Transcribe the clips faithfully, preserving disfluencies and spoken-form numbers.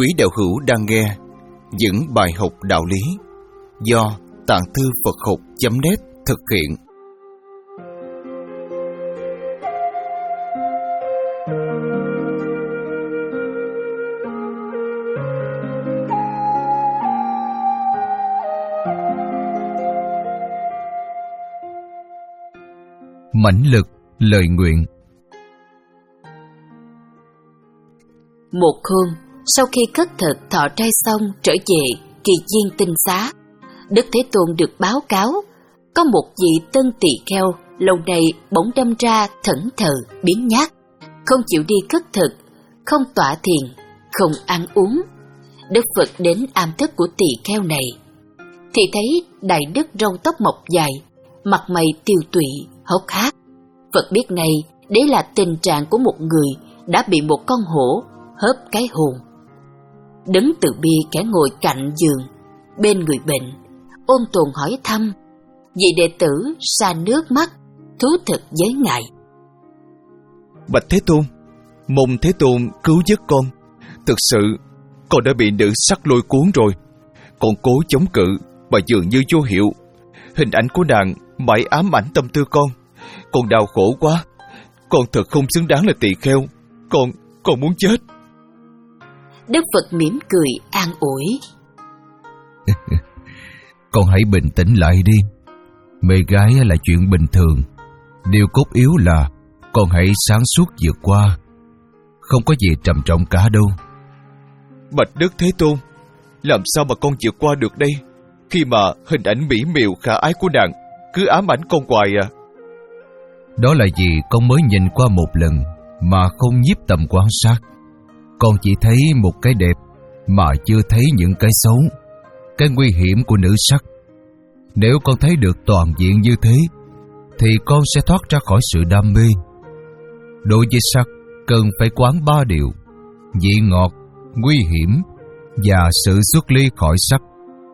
Quý đạo hữu đang nghe những bài học đạo lý do Tạng Thư Phật Học chấm net thực hiện. Mãnh lực lời nguyện. Một hôm, sau khi khất thực thọ trai xong trở về kỳ viên tinh xá, Đức Thế Tôn được báo cáo có một vị tân tỳ kheo lâu nay bỗng đâm ra thẫn thờ biếng nhác, không chịu đi khất thực, không tọa thiền, không ăn uống. Đức Phật đến am thất của tỳ kheo này thì thấy đại đức râu tóc mọc dài, mặt mày tiều tụy, hốc hác. Phật biết ngay đấy là tình trạng của một người đã bị một con hổ hớp cái hồn. Đứng từ bi kẻ ngồi cạnh giường bên người bệnh, ôn tồn hỏi thăm. Vị đệ tử sa nước mắt thú thực với ngài: Bạch Thế Tôn, mong Thế Tôn cứu giúp con. Thực sự con đã bị nữ sắc lôi cuốn rồi. Con cố chống cự mà dường như vô hiệu. Hình ảnh của nàng mãi ám ảnh tâm tư con. Con đau khổ quá. Con thật không xứng đáng là tỳ kheo. Con, con muốn chết. Đức Phật mỉm cười an ủi: Con hãy bình tĩnh lại đi. Mê gái là chuyện bình thường. Điều cốt yếu là con hãy sáng suốt vượt qua. Không có gì trầm trọng cả đâu. Bạch Đức Thế Tôn, làm sao mà con vượt qua được đây, khi mà hình ảnh mỹ miều khả ái của nàng cứ ám ảnh con hoài à? Đó là vì con mới nhìn qua một lần mà không nhiếp tầm quan sát. Con chỉ thấy một cái đẹp mà chưa thấy những cái xấu, cái nguy hiểm của nữ sắc. Nếu con thấy được toàn diện như thế thì con sẽ thoát ra khỏi sự đam mê. Đối với sắc cần phải quán ba điều: vị ngọt, nguy hiểm và sự xuất ly khỏi sắc.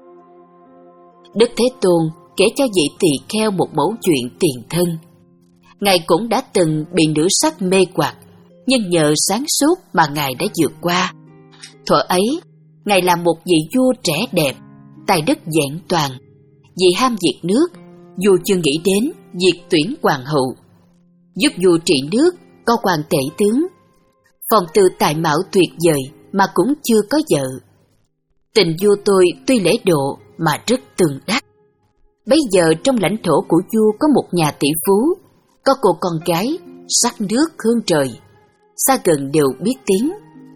Đức Thế Tôn kể cho vị tỳ kheo một mẩu chuyện tiền thân. Ngài cũng đã từng bị nữ sắc mê hoặc, nhưng nhờ sáng suốt mà Ngài đã vượt qua. Thuở ấy, Ngài là một vị vua trẻ đẹp, tài đức vẹn toàn. Vì ham diệt nước, vua chưa nghĩ đến việc tuyển hoàng hậu. Giúp vua trị nước có hoàng tể tướng. Phong tư tài mạo tuyệt vời mà cũng chưa có vợ. Tình vua tôi tuy lễ độ mà rất tường đắc. Bây giờ trong lãnh thổ của vua có một nhà tỷ phú, có cô con gái sắc nước hương trời, xa gần đều biết tiếng.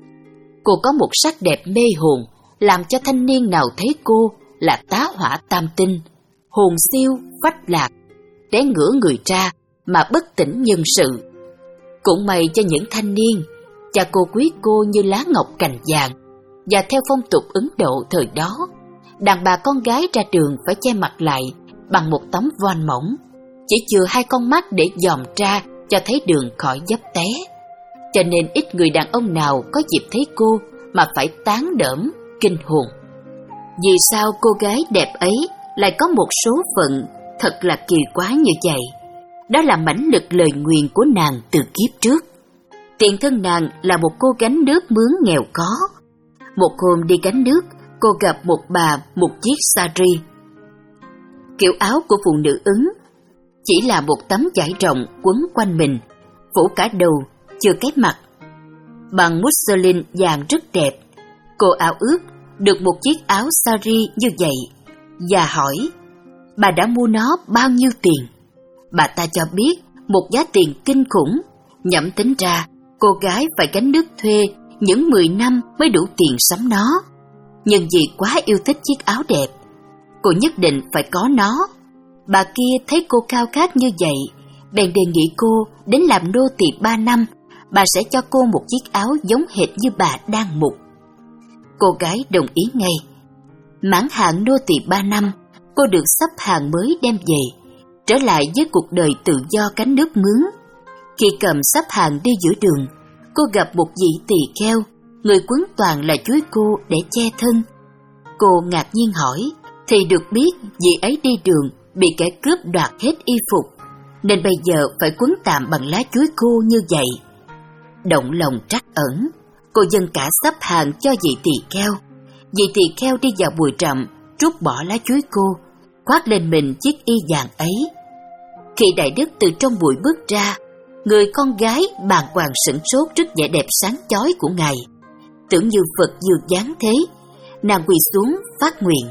Cô có một sắc đẹp mê hồn, làm cho thanh niên nào thấy cô là tá hỏa tam tinh, hồn siêu phách lạc, để ngửa người ra mà bất tỉnh nhân sự. Cũng may cho những thanh niên, cha cô quý cô như lá ngọc cành vàng. Và theo phong tục Ấn Độ thời đó, đàn bà con gái ra đường phải che mặt lại bằng một tấm voan mỏng, chỉ chừa hai con mắt để dòm ra cho thấy đường khỏi dấp té. Cho nên ít người đàn ông nào có dịp thấy cô mà phải tán đỡm, kinh hồn. Vì sao cô gái đẹp ấy lại có một số phận thật là kỳ quái như vậy? Đó là mãnh lực lời nguyền của nàng từ kiếp trước. Tiền thân nàng là một cô gánh nước mướn nghèo khó. Một hôm đi gánh nước, cô gặp một bà một chiếc sari. Kiểu áo của phụ nữ Ấn chỉ là một tấm vải rộng quấn quanh mình, phủ cả đầu, chưa cái mặt. Bằng muslin vàng rất đẹp. Cô áo ước được một chiếc áo sari như vậy và hỏi bà đã mua nó bao nhiêu tiền. Bà ta cho biết một giá tiền kinh khủng. Nhẩm tính ra cô gái phải gánh nước thuê những mười năm mới đủ tiền sắm nó. Nhưng vì quá yêu thích chiếc áo đẹp, cô nhất định phải có nó. Bà kia thấy cô khao khát như vậy, bèn đề nghị cô đến làm nô tỳ ba năm, bà sẽ cho cô một chiếc áo giống hệt như bà đang mục. Cô gái đồng ý ngay. Mãn hạn nô tỳ ba năm, cô được sắp hàng mới đem về, trở lại với cuộc đời tự do cánh nước mướn. Khi cầm sắp hàng đi giữa đường, cô gặp một vị tỳ kheo, người quấn toàn là chuối cô để che thân. Cô ngạc nhiên hỏi, thì được biết vị ấy đi đường bị kẻ cướp đoạt hết y phục, nên bây giờ phải quấn tạm bằng lá chuối khô như vậy. Động lòng trắc ẩn, Cô dâng cả sắp hàng cho vị tỳ kheo. Vị tỳ kheo đi vào bụi rậm, trút bỏ lá chuối cô, khoác lên mình chiếc y vàng ấy. Khi Đại Đức từ trong bụi bước ra, người con gái bàng hoàng sửng sốt trước vẻ đẹp sáng chói của Ngài. Tưởng như Phật vừa giáng thế, nàng quỳ xuống phát nguyện: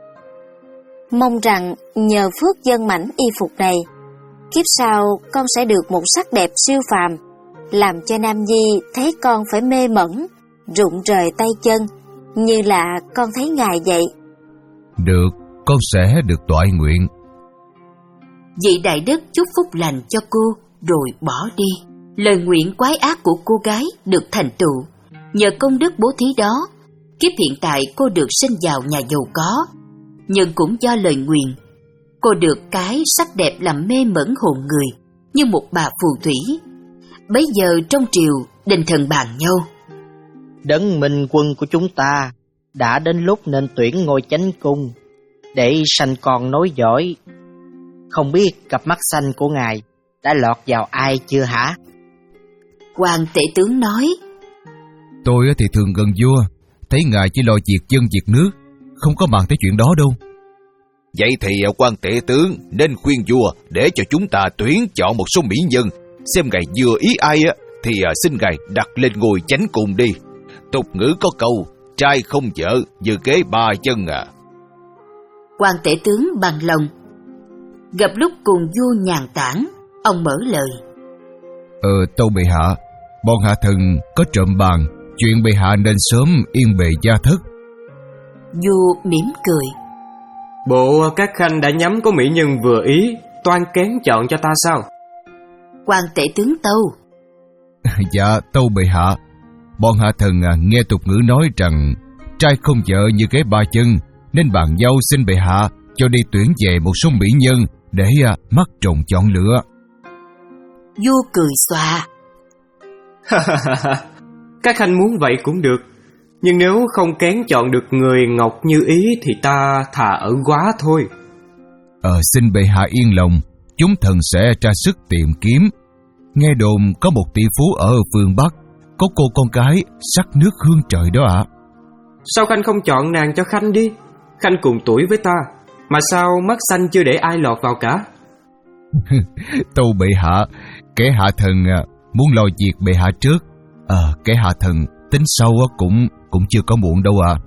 Mong rằng nhờ phước dâng mảnh y phục này, kiếp sau con sẽ được một sắc đẹp siêu phàm, làm cho Nam Nhi thấy con phải mê mẩn, rụng rời tay chân, như là con thấy Ngài vậy. Được, con sẽ được toại nguyện. Vị Đại Đức chúc phúc lành cho cô rồi bỏ đi. Lời nguyện quái ác của cô gái được thành tựu. Nhờ công đức bố thí đó, kiếp hiện tại cô được sinh vào nhà giàu có. Nhưng cũng do lời nguyện, cô được cái sắc đẹp làm mê mẩn hồn người, như một bà phù thủy. Bấy giờ trong triều, đình thần bàn nhau: Đấng minh quân của chúng ta đã đến lúc nên tuyển ngôi chánh cung để sanh con nối dõi. Không biết cặp mắt xanh của ngài đã lọt vào ai chưa hả? Hoàng tể tướng nói: Tôi thì thường gần vua, thấy ngài chỉ lo việc dân việc nước, không có bàn tới chuyện đó đâu. Vậy thì quan tể tướng nên khuyên vua để cho chúng ta tuyển chọn một số mỹ nhân, xem ngài vừa ý ai á thì xin ngài đặt lên ngôi chánh cung đi. Tục ngữ có câu trai không vợ vừa kế ba chân à. Quan tể tướng bằng lòng. Gặp lúc cùng vua nhàn tản, ông mở lời: Ờ, tâu bệ hạ, bọn hạ thần có trộm bàn, chuyện bệ hạ nên sớm yên bề gia thất. Vua mỉm cười: Bộ các khanh đã nhắm có mỹ nhân vừa ý, toan kén chọn cho ta sao? Quan tể tướng tâu: Dạ, tâu bệ hạ, bọn hạ thần nghe tục ngữ nói rằng trai không vợ như kế ba chân, nên bàn giao xin bệ hạ cho đi tuyển về một số mỹ nhân để mắt trùng chọn lựa. Vua cười xòa: Các khanh muốn vậy cũng được, nhưng nếu không kén chọn được người ngọc như ý thì ta thà ở góa thôi. Ờ, xin bệ hạ yên lòng, chúng thần sẽ tra sức tìm kiếm. Nghe đồn có một tỷ phú ở phương Bắc, có cô con gái sắc nước hương trời đó ạ. À. Sao khanh không chọn nàng cho khanh đi? Khanh cùng tuổi với ta, mà sao mắt xanh chưa để ai lọt vào cả? Tâu bệ hạ, kẻ hạ thần muốn lo việc bệ hạ trước. Ờ, à, kẻ hạ thần tính sau cũng cũng chưa có muộn đâu ạ. À.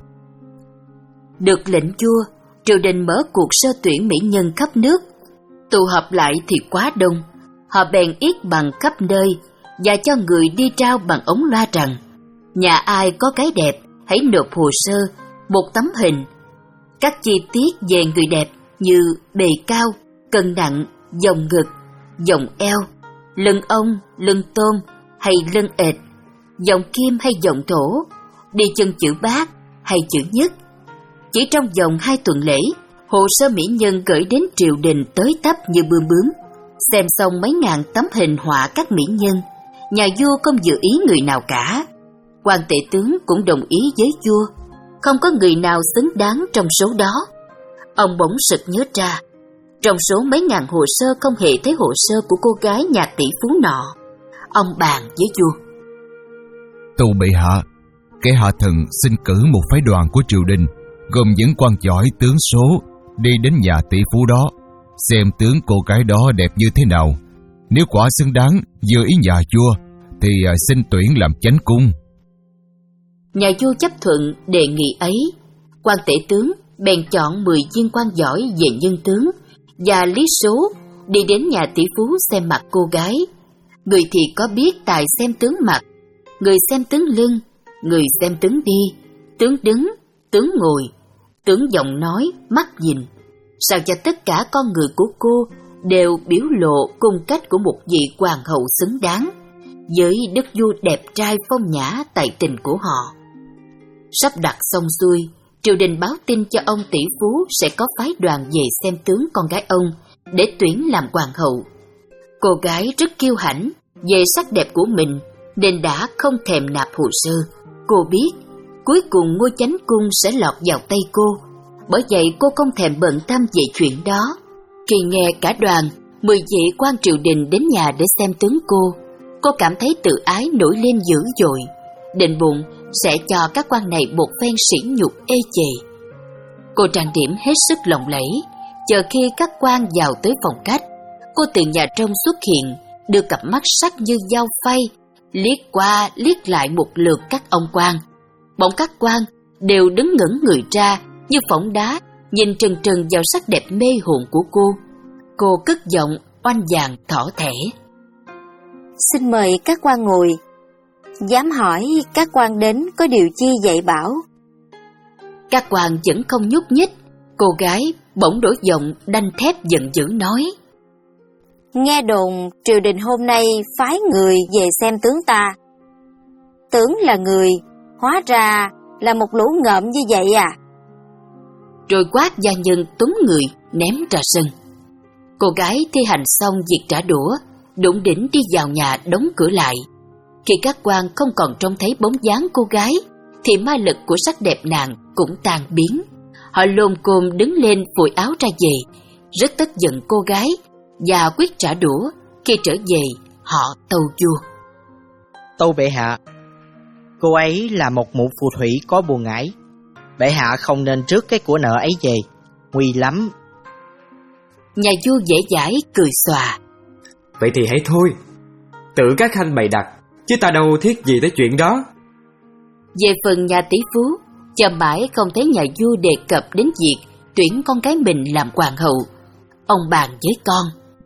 Được lệnh vua, triều đình mở cuộc sơ tuyển mỹ nhân khắp nước. Tụ họp lại thì quá đông, họ bèn yết bằng khắp nơi và cho người đi trao bằng ống loa rằng nhà ai có cái đẹp hãy nộp hồ sơ, một tấm hình, các chi tiết về người đẹp như bề cao, cân nặng, vòng ngực, vòng eo, lưng ông, lưng tôm hay lưng ệt, vòng kim hay vòng thổ, đi chân chữ bát hay chữ nhất. Chỉ trong vòng hai tuần lễ, hồ sơ mỹ nhân gửi đến triều đình tới tấp như bươm bướm. Xem xong mấy ngàn tấm hình họa các mỹ nhân, nhà vua không dự ý người nào cả. Quan tể tướng cũng đồng ý với vua, không có người nào xứng đáng trong số đó. Ông bỗng sực nhớ ra, trong số mấy ngàn hồ sơ không hề thấy hồ sơ của cô gái nhà tỷ phú nọ. Ông bàn với vua: Tâu bệ hạ, kẻ hạ thần xin cử một phái đoàn của triều đình, gồm những quan giỏi tướng số, đi đến nhà tỷ phú đó, xem tướng cô gái đó đẹp như thế nào. Nếu quả xứng đáng vừa ý nhà vua thì xin tuyển làm chánh cung. Nhà vua chấp thuận đề nghị ấy. Quan tể tướng bèn chọn mười viên quan giỏi về nhân tướng và lý số, đi đến nhà tỷ phú xem mặt cô gái. Người thì có biết tài xem tướng mặt, người xem tướng lưng, người xem tướng đi, tướng đứng, tướng ngồi, tướng giọng nói, mắt nhìn, sao cho tất cả con người của cô đều biểu lộ cung cách của một vị hoàng hậu xứng đáng với đức vua đẹp trai phong nhã tài tình của họ. Sắp đặt xong xuôi, triều đình báo tin cho ông tỷ phú sẽ có phái đoàn về xem tướng con gái ông để tuyển làm hoàng hậu. Cô gái rất kiêu hãnh về sắc đẹp của mình nên đã không thèm nạp hồ sơ. Cô biết cuối cùng ngôi chánh cung sẽ lọt vào tay cô, bởi vậy cô không thèm bận tâm về chuyện đó. Khi nghe cả đoàn mười vị quan triều đình đến nhà để xem tướng cô, cô cảm thấy tự ái nổi lên dữ dội, định bụng sẽ cho các quan này một phen sỉ nhục ê chề. Cô trang điểm hết sức lộng lẫy, chờ khi các quan vào tới phòng khách, cô từ nhà trong xuất hiện, đưa cặp mắt sắc như dao phay, liếc qua liếc lại một lượt các ông quan. Bỗng các quan đều đứng ngẩn người ra như phỏng đá, nhìn trừng trừng vào sắc đẹp mê hồn của cô. Cô cất giọng oanh vàng thỏ thẻ: Xin mời các quan ngồi. Dám hỏi các quan đến có điều chi dạy bảo? Các quan vẫn không nhúc nhích. Cô gái bỗng đổi giọng đanh thép giận dữ nói: Nghe đồn triều đình hôm nay phái người về xem tướng ta. Tưởng là người, hóa ra là một lũ ngợm như vậy à? Rồi quát gia nhân túm người ném ra sân. Cô gái thi hành xong việc trả đũa, đủng đỉnh đi vào nhà đóng cửa lại. Khi các quan không còn trông thấy bóng dáng cô gái, thì ma lực của sắc đẹp nàng cũng tan biến. Họ lồm cồm đứng lên phủi áo ra về, rất tức giận cô gái và quyết trả đũa. Khi trở về, họ tâu vua: Tâu bệ hạ, cô ấy là một mụ phù thủy có bùa ngải. Bệ hạ không nên rước cái của nợ ấy về, nguy lắm. Nhà vua dễ dãi cười xòa: Vậy thì hãy thôi, tự các khanh bày đặt, chứ ta đâu thiết gì tới chuyện đó. Về phần nhà tỷ phú, chờ mãi không thấy nhà vua đề cập đến việc tuyển con gái mình làm hoàng hậu. Ông bàn với con.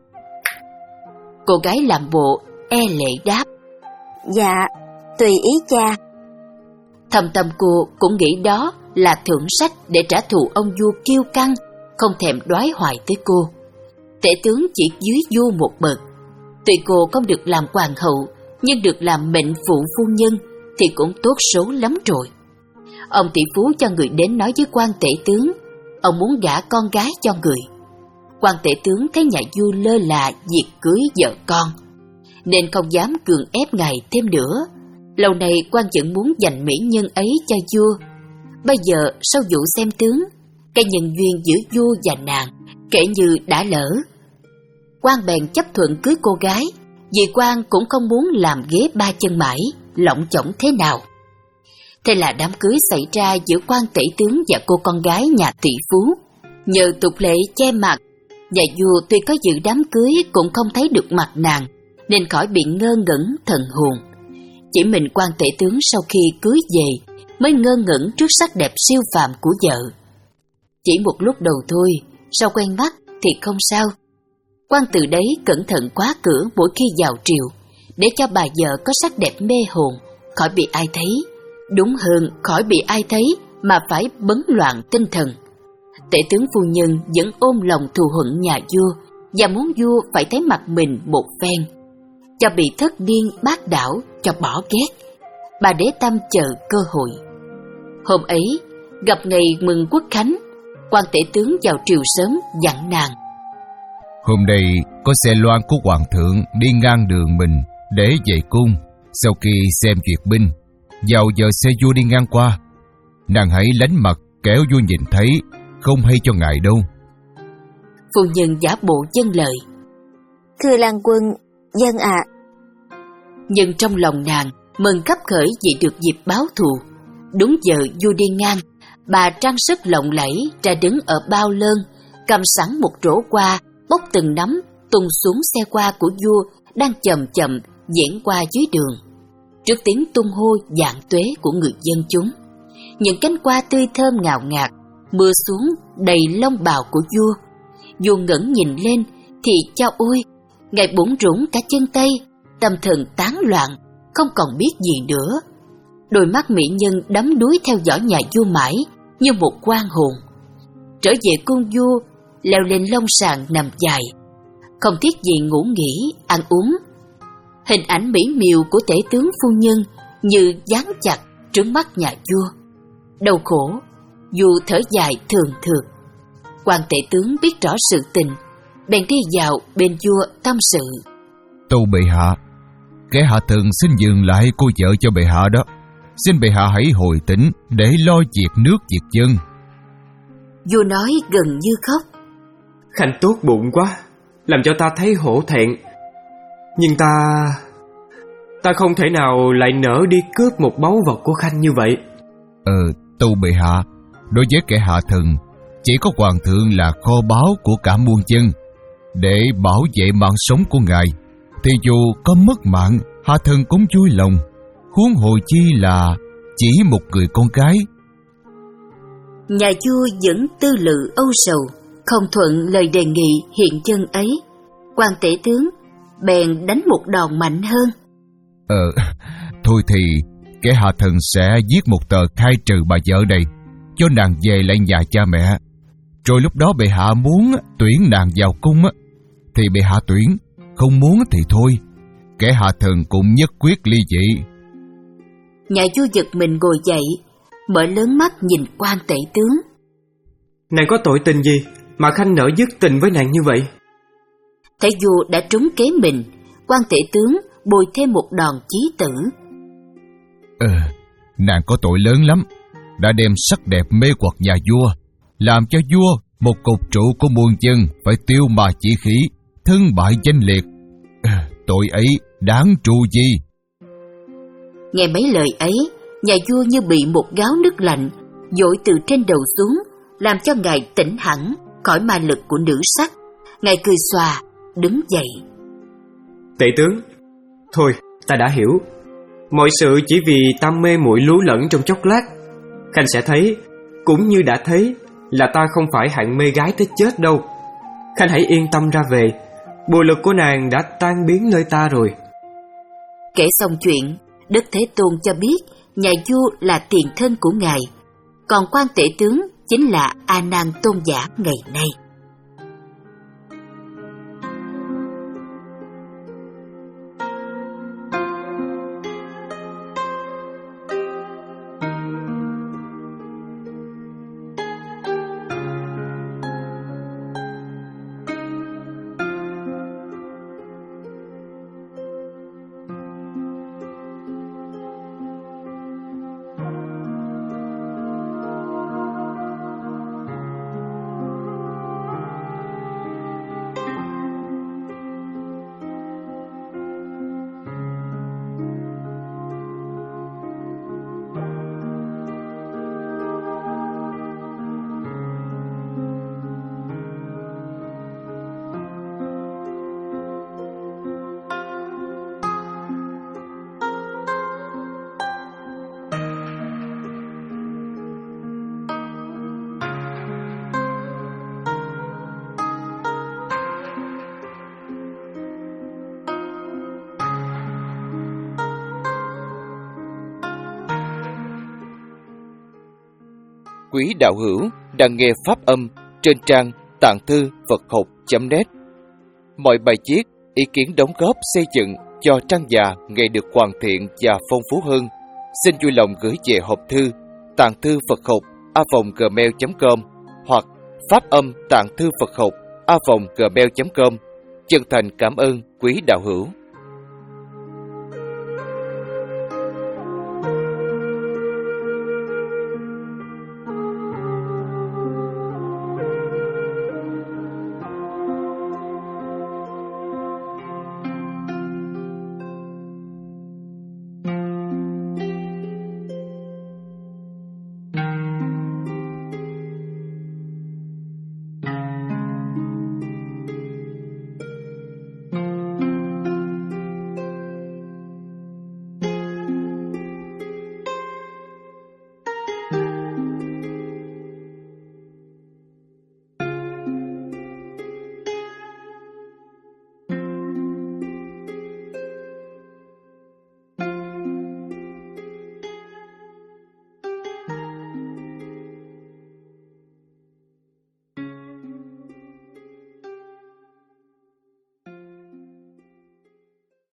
Cô gái làm bộ e lệ đáp: Dạ, tùy ý cha. Thầm tâm cô cũng nghĩ đó là thưởng sách để trả thù ông vua kiêu căng, không thèm đoái hoài tới cô. Tể tướng chỉ dưới vua một bậc. Tuy cô không được làm hoàng hậu, nhưng được làm mệnh phụ phu nhân thì cũng tốt số lắm rồi. Ông tỷ phú cho người đến nói với quan tể tướng, ông muốn gả con gái cho người. Quan tể tướng thấy nhà vua lơ là việc cưới vợ con, nên không dám cưỡng ép ngài thêm nữa. Lâu nay quan vẫn muốn dành mỹ nhân ấy cho vua. Bây giờ sau vụ xem tướng, cái nhân duyên giữa vua và nàng kể như đã lỡ. Quan bèn chấp thuận cưới cô gái, vì quan cũng không muốn làm ghế ba chân mãi, lỏng chỏng thế nào. Thế là đám cưới xảy ra giữa quan tể tướng và cô con gái nhà tỷ phú. Nhờ tục lệ che mặt, nhà vua tuy có dự đám cưới cũng không thấy được mặt nàng, nên khỏi bị ngơ ngẩn thần hồn. Chỉ mình quan tể tướng sau khi cưới về mới ngơ ngẩn trước sắc đẹp siêu phàm của vợ. Chỉ một lúc đầu thôi, sau quen mắt thì không sao. Quan từ đấy cẩn thận khóa cửa mỗi khi vào triều, để cho bà vợ có sắc đẹp mê hồn, khỏi bị ai thấy. Đúng hơn, khỏi bị ai thấy mà phải bấn loạn tinh thần. Tể tướng phu nhân vẫn ôm lòng thù hận nhà vua và muốn vua phải thấy mặt mình một phen, cho bị thất điên bác đảo, cho bỏ ghét. Bà để tâm chờ cơ hội. Hôm ấy, gặp ngày mừng quốc khánh, quan tể tướng vào triều sớm dặn nàng: Hôm nay có xe loan của hoàng thượng đi ngang đường mình để về cung. Sau khi xem duyệt binh, vào giờ xe vua đi ngang qua, nàng hãy lánh mặt kẻo vua nhìn thấy, không hay cho ngài đâu. Phu nhân giả bộ vâng lời: Thưa lang quân, vâng ạ. À. Nhưng trong lòng nàng mừng khắp khởi vì được dịp báo thù. Đúng giờ vua đi ngang, bà trang sức lộng lẫy ra đứng ở bao lơn, cầm sẵn một rổ qua, bốc từng nắm tung xuống xe qua của vua đang chậm chậm diễn qua dưới đường. Trước tiếng tung hô vạn tuế của người dân chúng, những cánh hoa tươi thơm ngào ngạt mưa xuống đầy lông bào của vua. Vua ngẩng nhìn lên thì chao ôi, ngài bủn rủn cả chân tay, tâm thần tán loạn, không còn biết gì nữa. Đôi mắt mỹ nhân đắm đuối theo dõi nhà vua mãi như một quan hồn. Trở về cung vua, leo lên lông sàn nằm dài, không thiết gì ngủ nghỉ ăn uống. Hình ảnh mỹ miều của tể tướng phu nhân như dán chặt trước mắt nhà vua. Đau khổ, vua thở dài thường thượt. Quan tể tướng biết rõ sự tình, bèn đi vào bên vua tâm sự: Tâu bệ hạ, kẻ hạ thần xin dừng lại cô vợ cho bệ hạ đó. Xin bệ hạ hãy hồi tỉnh để lo việc nước việc dân. Vua nói gần như khóc: Khanh tốt bụng quá, làm cho ta thấy hổ thẹn. Nhưng ta... Ta không thể nào lại nỡ đi cướp một báu vật của Khanh như vậy. Ờ, tâu bệ hạ, đối với kẻ hạ thần, chỉ có hoàng thượng là kho báu của cả muôn dân. Để bảo vệ mạng sống của ngài, thì dù có mất mạng, hạ thần cũng vui lòng. Huống hồ chi là chỉ một người con gái. Nhà vua vẫn tư lự âu sầu, không thuận lời đề nghị hiện chân ấy. Quan tể tướng bèn đánh một đòn mạnh hơn. Ờ, thôi thì kẻ hạ thần sẽ viết một tờ khai trừ bà vợ đây, cho nàng về lại nhà cha mẹ. Rồi lúc đó bệ hạ muốn tuyển nàng vào cung thì bệ hạ tuyển, không muốn thì thôi. Kẻ hạ thần cũng nhất quyết ly dị. Nhà vua giật mình ngồi dậy, mở lớn mắt nhìn quan tể tướng. Nàng có tội tình gì mà Khanh nỡ dứt tình với nàng như vậy? Thấy vua đã trúng kế mình, quan tể tướng bồi thêm một đòn chí tử. Ờ, nàng có tội lớn lắm, đã đem sắc đẹp mê hoặc nhà vua, làm cho vua, một cục trụ của muôn dân, phải tiêu mà chỉ khí, thân bại danh liệt. Ờ, tội ấy đáng tru gì? Nghe mấy lời ấy, nhà vua như bị một gáo nước lạnh dội từ trên đầu xuống, làm cho ngài tỉnh hẳn khỏi ma lực của nữ sắc. Ngài cười xòa, đứng dậy. Tể tướng, thôi ta đã hiểu. Mọi sự chỉ vì ta mê muội lú lẫn trong chốc lát. Khanh sẽ thấy, cũng như đã thấy, là ta không phải hạng mê gái tới chết đâu. Khanh hãy yên tâm ra về, bùa lực của nàng đã tan biến nơi ta rồi. Kể xong chuyện, Đức Thế Tôn cho biết nhà vua là tiền thân của ngài, còn quan tể tướng chính là A Nan tôn giả ngày nay. Quý đạo hữu đang nghe pháp âm trên trang tạng thư Phật học chấm net. Mọi bài viết, ý kiến đóng góp xây dựng cho trang già ngày được hoàn thiện và phong phú hơn, xin vui lòng gửi về hộp thư tạng thư Phật học a vòng gmail chấm com hoặc pháp âm tạng thư Phật học a vòng gmail chấm com. Chân thành cảm ơn quý đạo hữu.